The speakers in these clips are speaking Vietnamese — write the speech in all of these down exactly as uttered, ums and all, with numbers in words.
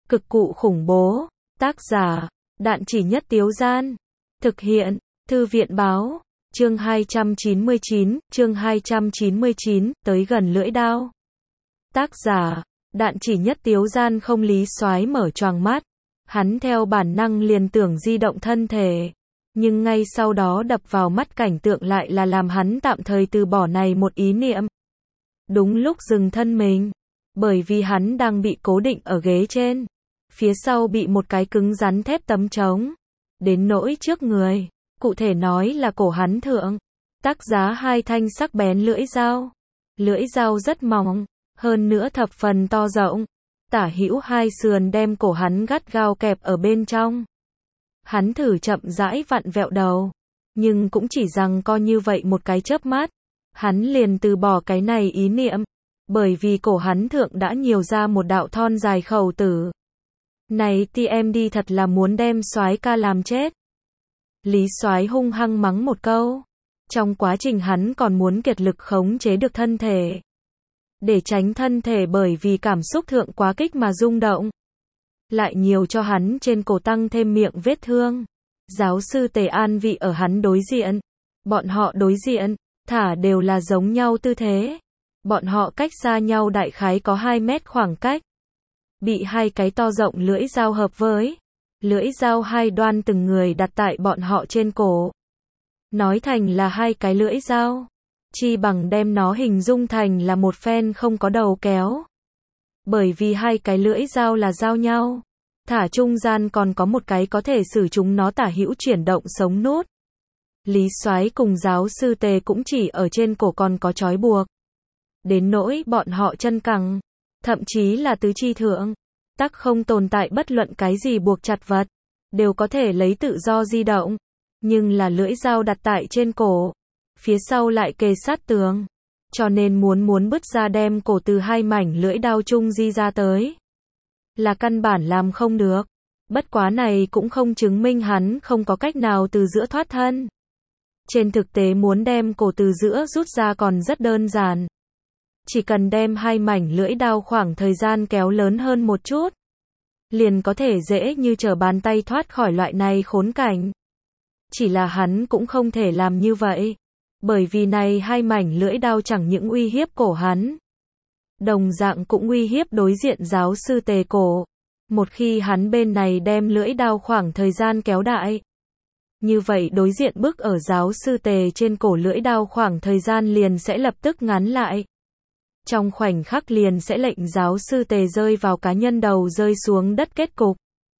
Cực cụ khủng bố. Tác giả, Đạn Chỉ Nhất Tiếu Gian. Thực hiện, Thư viện Báo. Chương hai trăm chín mươi chín, chương hai trăm chín mươi chín, tới gần lưỡi đao. Tác giả, Đạn Chỉ Nhất Tiếu Gian. Không Lý Soái mở choàng mắt. Hắn theo bản năng liền tưởng di động thân thể. Nhưng ngay sau đó đập vào mắt cảnh tượng lại là làm hắn tạm thời từ bỏ này một ý niệm. Đúng lúc dừng thân mình. Bởi vì hắn đang bị cố định ở ghế trên. Phía sau bị một cái cứng rắn thép tấm chống. Đến nỗi trước người, cụ thể nói là cổ hắn thượng. Tác giá hai thanh sắc bén lưỡi dao. Lưỡi dao rất mỏng, hơn nữa thập phần to rộng. Tả hữu hai sườn đem cổ hắn gắt gao kẹp ở bên trong. Hắn thử chậm rãi vặn vẹo đầu. Nhưng cũng chỉ rằng co như vậy một cái chớp mắt. Hắn liền từ bỏ cái này ý niệm. Bởi vì cổ hắn thượng đã nhiều ra một đạo thon dài khẩu tử. Này tê em đê thật là muốn đem Soái ca làm chết. Lý Soái hung hăng mắng một câu. Trong quá trình hắn còn muốn kiệt lực khống chế được thân thể. Để tránh thân thể bởi vì cảm xúc thượng quá kích mà rung động. Lại nhiều cho hắn trên cổ tăng thêm miệng vết thương. Giáo sư Tề An vị ở hắn đối diện. Bọn họ đối diện, thả đều là giống nhau tư thế. Bọn họ cách xa nhau đại khái có hai mét khoảng cách. Bị hai cái to rộng lưỡi dao hợp với. Lưỡi dao hai đoan từng người đặt tại bọn họ trên cổ. Nói thành là hai cái lưỡi dao. Chi bằng đem nó hình dung thành là một phen không có đầu kéo. Bởi vì hai cái lưỡi dao là giao nhau. Thả trung gian còn có một cái có thể sử chúng nó tả hữu chuyển động sống nút. Lý Soái cùng giáo sư Tề cũng chỉ ở trên cổ còn có trói buộc. Đến nỗi bọn họ chân cẳng, thậm chí là tứ chi thượng, tắc không tồn tại bất luận cái gì buộc chặt vật, đều có thể lấy tự do di động. Nhưng là lưỡi dao đặt tại trên cổ, phía sau lại kề sát tường, cho nên muốn muốn bứt ra đem cổ từ hai mảnh lưỡi đao chung di ra tới. Là căn bản làm không được. Bất quá này cũng không chứng minh hắn không có cách nào từ giữa thoát thân. Trên thực tế muốn đem cổ từ giữa rút ra còn rất đơn giản. Chỉ cần đem hai mảnh lưỡi đao khoảng thời gian kéo lớn hơn một chút. Liền có thể dễ như trở bàn tay thoát khỏi loại này khốn cảnh. Chỉ là hắn cũng không thể làm như vậy. Bởi vì này hai mảnh lưỡi đao chẳng những uy hiếp cổ hắn. Đồng dạng cũng uy hiếp đối diện giáo sư Tề cổ. Một khi hắn bên này đem lưỡi đao khoảng thời gian kéo đại. Như vậy đối diện bức ở giáo sư Tề trên cổ lưỡi đao khoảng thời gian liền sẽ lập tức ngắn lại. Trong khoảnh khắc liền sẽ lệnh giáo sư Tề rơi vào cá nhân đầu rơi xuống đất kết cục.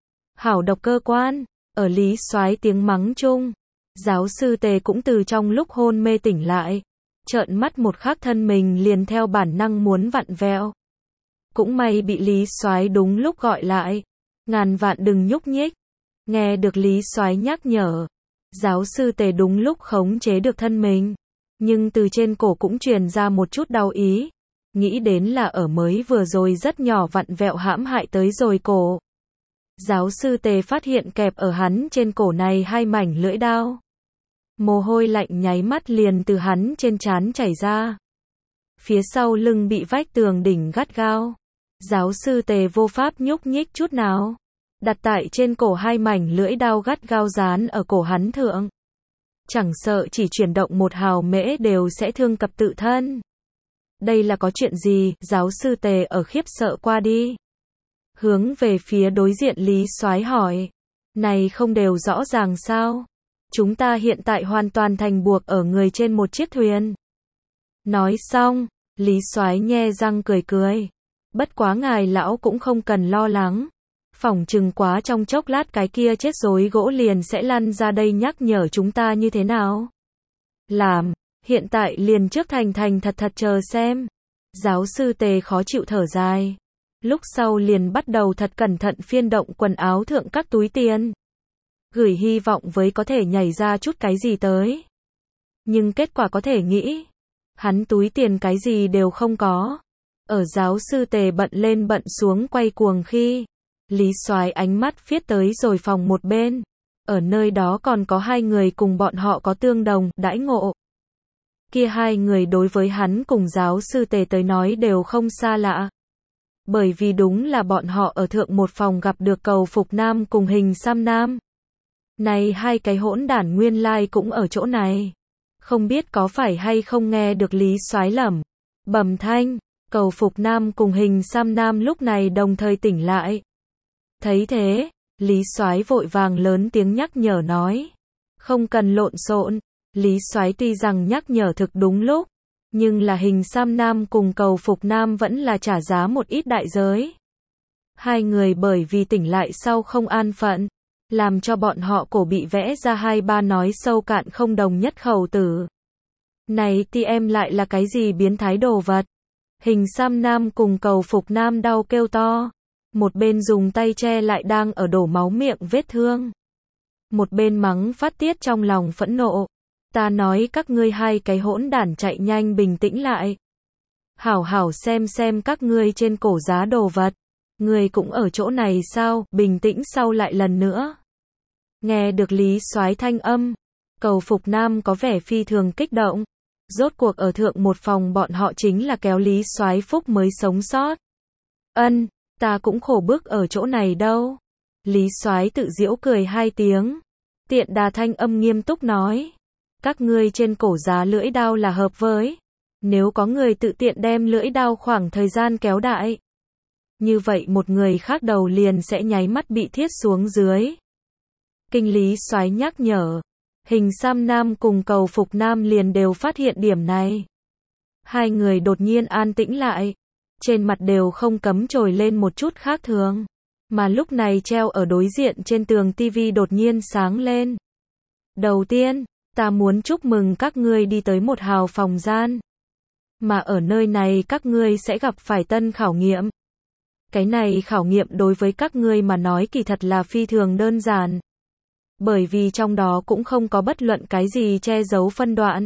Hảo độc cơ quan, ở Lý Soái tiếng mắng chung. Giáo sư Tề cũng từ trong lúc hôn mê tỉnh lại. Trợn mắt một khắc thân mình liền theo bản năng muốn vặn vẹo. Cũng may bị Lý Soái đúng lúc gọi lại. Ngàn vạn đừng nhúc nhích. Nghe được Lý Soái nhắc nhở. Giáo sư Tề đúng lúc khống chế được thân mình. Nhưng từ trên cổ cũng truyền ra một chút đau ý. Nghĩ đến là ở mới vừa rồi rất nhỏ vặn vẹo hãm hại tới rồi cổ. Giáo sư Tề phát hiện kẹp ở hắn trên cổ này hai mảnh lưỡi đao. Mồ hôi lạnh nháy mắt liền từ hắn trên trán chảy ra. Phía sau lưng bị vách tường đỉnh gắt gao. Giáo sư Tề vô pháp nhúc nhích chút nào. Đặt tại trên cổ hai mảnh lưỡi đao gắt gao dán ở cổ hắn thượng. Chẳng sợ chỉ chuyển động một hào mễ đều sẽ thương cập tự thân. Đây là có chuyện gì? Giáo sư Tề ở khiếp sợ qua đi. Hướng về phía đối diện Lý Soái hỏi. Này không đều rõ ràng sao? Chúng ta hiện tại hoàn toàn thành buộc ở người trên một chiếc thuyền. Nói xong, Lý Soái nhe răng cười cười. Bất quá ngài lão cũng không cần lo lắng. Phỏng chừng quá trong chốc lát cái kia chết rối gỗ liền sẽ lăn ra đây nhắc nhở chúng ta như thế nào. Làm, hiện tại liền trước thành thành thật thật chờ xem. Giáo sư Tề khó chịu thở dài. Lúc sau liền bắt đầu thật cẩn thận phiên động quần áo thượng các túi tiền. Gửi hy vọng với có thể nhảy ra chút cái gì tới. Nhưng kết quả có thể nghĩ. Hắn túi tiền cái gì đều không có. Ở giáo sư Tề bận lên bận xuống quay cuồng khi. Lý Soái ánh mắt phiết tới rồi phòng một bên. Ở nơi đó còn có hai người cùng bọn họ có tương đồng, đãi ngộ. Kia hai người đối với hắn cùng giáo sư Tề tới nói đều không xa lạ. bởi vì đúng là bọn họ ở thượng một phòng gặp được Cầu Phục Nam cùng Hình Sam Nam. Này hai cái hỗn đản nguyên lai cũng ở chỗ này. Không biết có phải hay không nghe được Lý Soái lẩm bẩm thanh, Cầu Phục Nam cùng Hình Sam Nam lúc này đồng thời tỉnh lại. Thấy thế, Lý Soái vội vàng lớn tiếng nhắc nhở nói, không cần lộn xộn. Lý Soái tuy rằng nhắc nhở thực đúng lúc, nhưng là Hình Sam Nam cùng Cầu Phục Nam vẫn là trả giá một ít đại giới. Hai người bởi vì tỉnh lại sau không an phận, làm cho bọn họ cổ bị vẽ ra hai ba nói sâu cạn không đồng nhất khẩu tử. Này thì em lại là cái gì biến thái đồ vật? Hình Sam Nam cùng Cầu Phục Nam đau kêu to. Một bên dùng tay che lại đang ở đổ máu miệng vết thương. Một bên mắng phát tiết trong lòng phẫn nộ. Ta nói các ngươi hai cái hỗn đản chạy nhanh bình tĩnh lại. Hảo hảo xem xem các ngươi trên cổ giá đồ vật. Ngươi cũng ở chỗ này sao? Bình tĩnh sau lại lần nữa. Nghe được Lý Soái thanh âm, Cầu Phục Nam có vẻ phi thường kích động. Rốt cuộc ở thượng một phòng bọn họ chính là kéo Lý Soái phúc mới sống sót. Ân, ta cũng khổ bức ở chỗ này đâu. Lý Soái tự giễu cười hai tiếng. Tiện đà thanh âm nghiêm túc nói. Các ngươi trên cổ giá lưỡi đao là hợp với. Nếu có người tự tiện đem lưỡi đao khoảng thời gian kéo đại. Như vậy một người khác đầu liền sẽ nháy mắt bị thiết xuống dưới. Kinh Lý Soái nhắc nhở. Hình Sam Nam cùng Cầu Phục Nam liền đều phát hiện điểm này. Hai người đột nhiên an tĩnh lại. Trên mặt đều không cấm trồi lên một chút khác thường. Mà lúc này treo ở đối diện trên tường tivi đột nhiên sáng lên. Đầu tiên, ta muốn chúc mừng các ngươi đi tới một hào phòng gian. Mà ở nơi này các ngươi sẽ gặp phải tân khảo nghiệm. Cái này khảo nghiệm đối với các ngươi mà nói kỳ thật là phi thường đơn giản. Bởi vì trong đó cũng không có bất luận cái gì che giấu phân đoạn.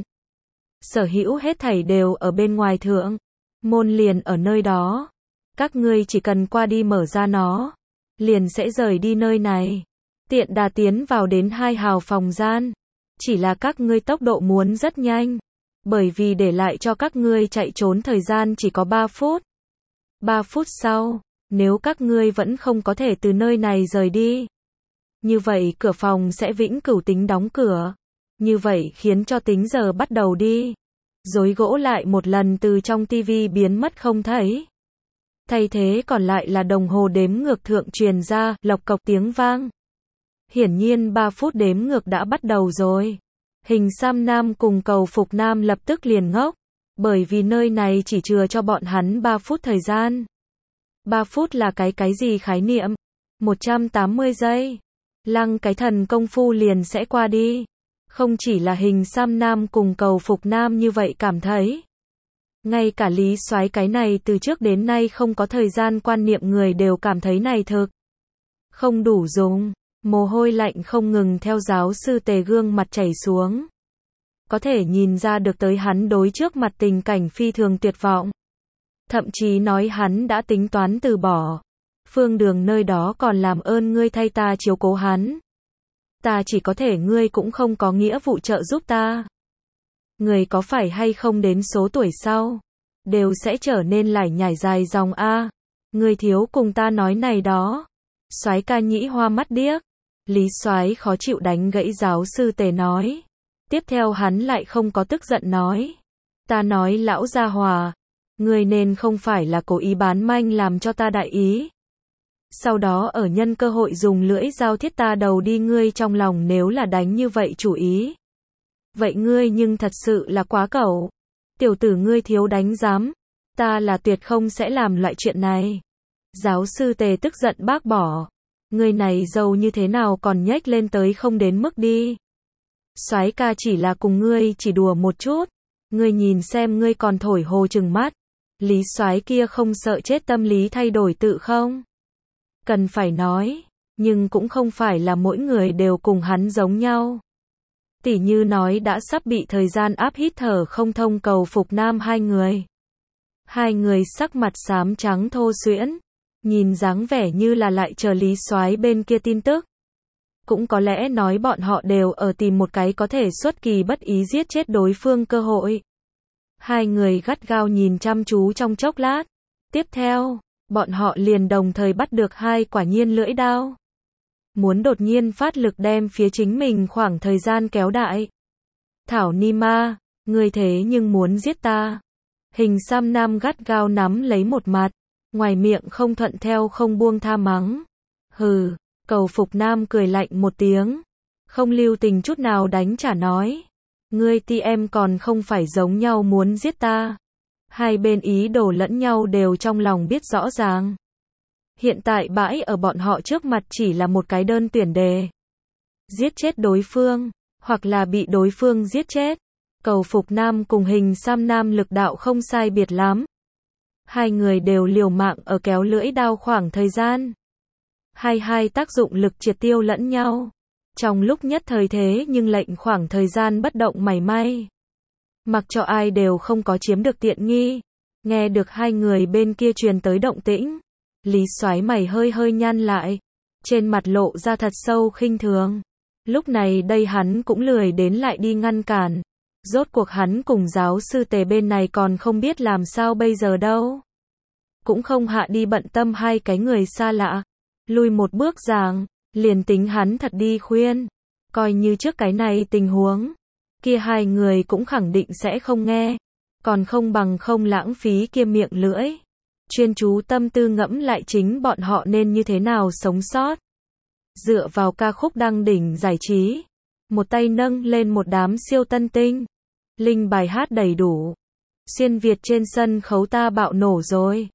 Sở hữu hết thảy đều ở bên ngoài thượng. Môn liền ở nơi đó. Các ngươi chỉ cần qua đi mở ra nó. Liền sẽ rời đi nơi này. Tiện đà tiến vào đến hai hào phòng gian. Chỉ là các ngươi tốc độ muốn rất nhanh. Bởi vì để lại cho các ngươi chạy trốn thời gian chỉ có ba phút. ba phút sau, nếu các ngươi vẫn không có thể từ nơi này rời đi. Như vậy cửa phòng sẽ vĩnh cửu tính đóng cửa. Như vậy khiến cho tính giờ bắt đầu đi. Rối gỗ lại một lần từ trong tivi biến mất không thấy. Thay thế còn lại là đồng hồ đếm ngược thượng truyền ra, lộc cộc tiếng vang. Hiển nhiên ba phút đếm ngược đã bắt đầu rồi. Hình Sam Nam cùng Cầu Phục Nam lập tức liền ngốc. Bởi vì nơi này chỉ chừa cho bọn hắn ba phút thời gian. ba phút là cái cái gì khái niệm? một trăm tám mươi giây. Lăng cái thần công phu liền sẽ qua đi. Không chỉ là Hình Sam Nam cùng Cầu Phục Nam như vậy cảm thấy. Ngay cả Lý Soái cái này từ trước đến nay không có thời gian quan niệm người đều cảm thấy này thực không đủ dùng. Mồ hôi lạnh không ngừng theo giáo sư Tề gương mặt chảy xuống. Có thể nhìn ra được tới hắn đối trước mặt tình cảnh phi thường tuyệt vọng. Thậm chí nói hắn đã tính toán từ bỏ. Phương Đường nơi đó còn làm ơn ngươi thay ta chiếu cố hắn. Ta chỉ có thể ngươi cũng không có nghĩa vụ trợ giúp ta. Người có phải hay không đến số tuổi sau, đều sẽ trở nên lải nhải dài dòng a. Ngươi thiếu cùng ta nói này đó. Soái ca nhĩ hoa mắt điếc. Lý Soái khó chịu đánh gãy giáo sư Tề nói. Tiếp theo hắn lại không có tức giận nói. Ta nói lão gia hòa, ngươi nên không phải là cố ý bán manh làm cho ta đại ý. Sau đó ở nhân cơ hội dùng lưỡi dao thiết ta đầu đi, ngươi trong lòng nếu là đánh như vậy chủ ý. Vậy ngươi nhưng thật sự là quá cẩu. Tiểu tử ngươi thiếu đánh giám. Ta là tuyệt không sẽ làm loại chuyện này. Giáo sư Tề tức giận bác bỏ. Ngươi này giàu như thế nào còn nhếch lên tới không đến mức đi. Soái ca chỉ là cùng ngươi chỉ đùa một chút. Ngươi nhìn xem ngươi còn thổi hồ trừng mắt. Lý Soái kia không sợ chết tâm lý thay đổi tự không? Cần phải nói, nhưng cũng không phải là mỗi người đều cùng hắn giống nhau. Tỉ như nói đã sắp bị thời gian áp hít thở không thông Cầu Phục Nam hai người. Hai người sắc mặt xám trắng thô suyễn, nhìn dáng vẻ như là lại chờ Lý Soái bên kia tin tức. Cũng có lẽ nói bọn họ đều ở tìm một cái có thể xuất kỳ bất ý giết chết đối phương cơ hội. Hai người gắt gao nhìn chăm chú trong chốc lát. Tiếp theo, bọn họ liền đồng thời bắt được hai quả nhiên lưỡi đao. Muốn đột nhiên phát lực đem phía chính mình khoảng thời gian kéo đại. Thảo Ni Ma, ngươi thế nhưng muốn giết ta. Hình Sam Nam gắt gao nắm lấy một mặt, ngoài miệng không thuận theo không buông tha mắng. Hừ, Cầu Phục Nam cười lạnh một tiếng, không lưu tình chút nào đánh trả nói. Ngươi ti em còn không phải giống nhau muốn giết ta. Hai bên ý đồ lẫn nhau đều trong lòng biết rõ ràng. Hiện tại bãi ở bọn họ trước mặt chỉ là một cái đơn tuyển đề. Giết chết đối phương, hoặc là bị đối phương giết chết. Cầu Phục Nam cùng Hình Sam Nam lực đạo không sai biệt lắm. Hai người đều liều mạng ở kéo lưỡi đao khoảng thời gian. Hai hai tác dụng lực triệt tiêu lẫn nhau. Trong lúc nhất thời thế nhưng lệnh khoảng thời gian bất động mảy may. Mặc cho ai đều không có chiếm được tiện nghi. Nghe được hai người bên kia truyền tới động tĩnh. Lý Soái mày hơi hơi nhăn lại. Trên mặt lộ ra thật sâu khinh thường. Lúc này đây hắn cũng lười đến lại đi ngăn cản. Rốt cuộc hắn cùng giáo sư Tề bên này còn không biết làm sao bây giờ đâu. Cũng không hạ đi bận tâm hai cái người xa lạ. Lùi một bước rằng, liền tính hắn thật đi khuyên. Coi như trước cái này tình huống. Kia hai người cũng khẳng định sẽ không nghe. Còn không bằng không lãng phí kia miệng lưỡi. Chuyên chú tâm tư ngẫm lại chính bọn họ nên như thế nào sống sót. Dựa vào ca khúc đăng đỉnh giải trí. Một tay nâng lên một đám siêu tân tinh. Linh bài hát đầy đủ. Xuyên Việt trên sân khấu ta bạo nổ rồi.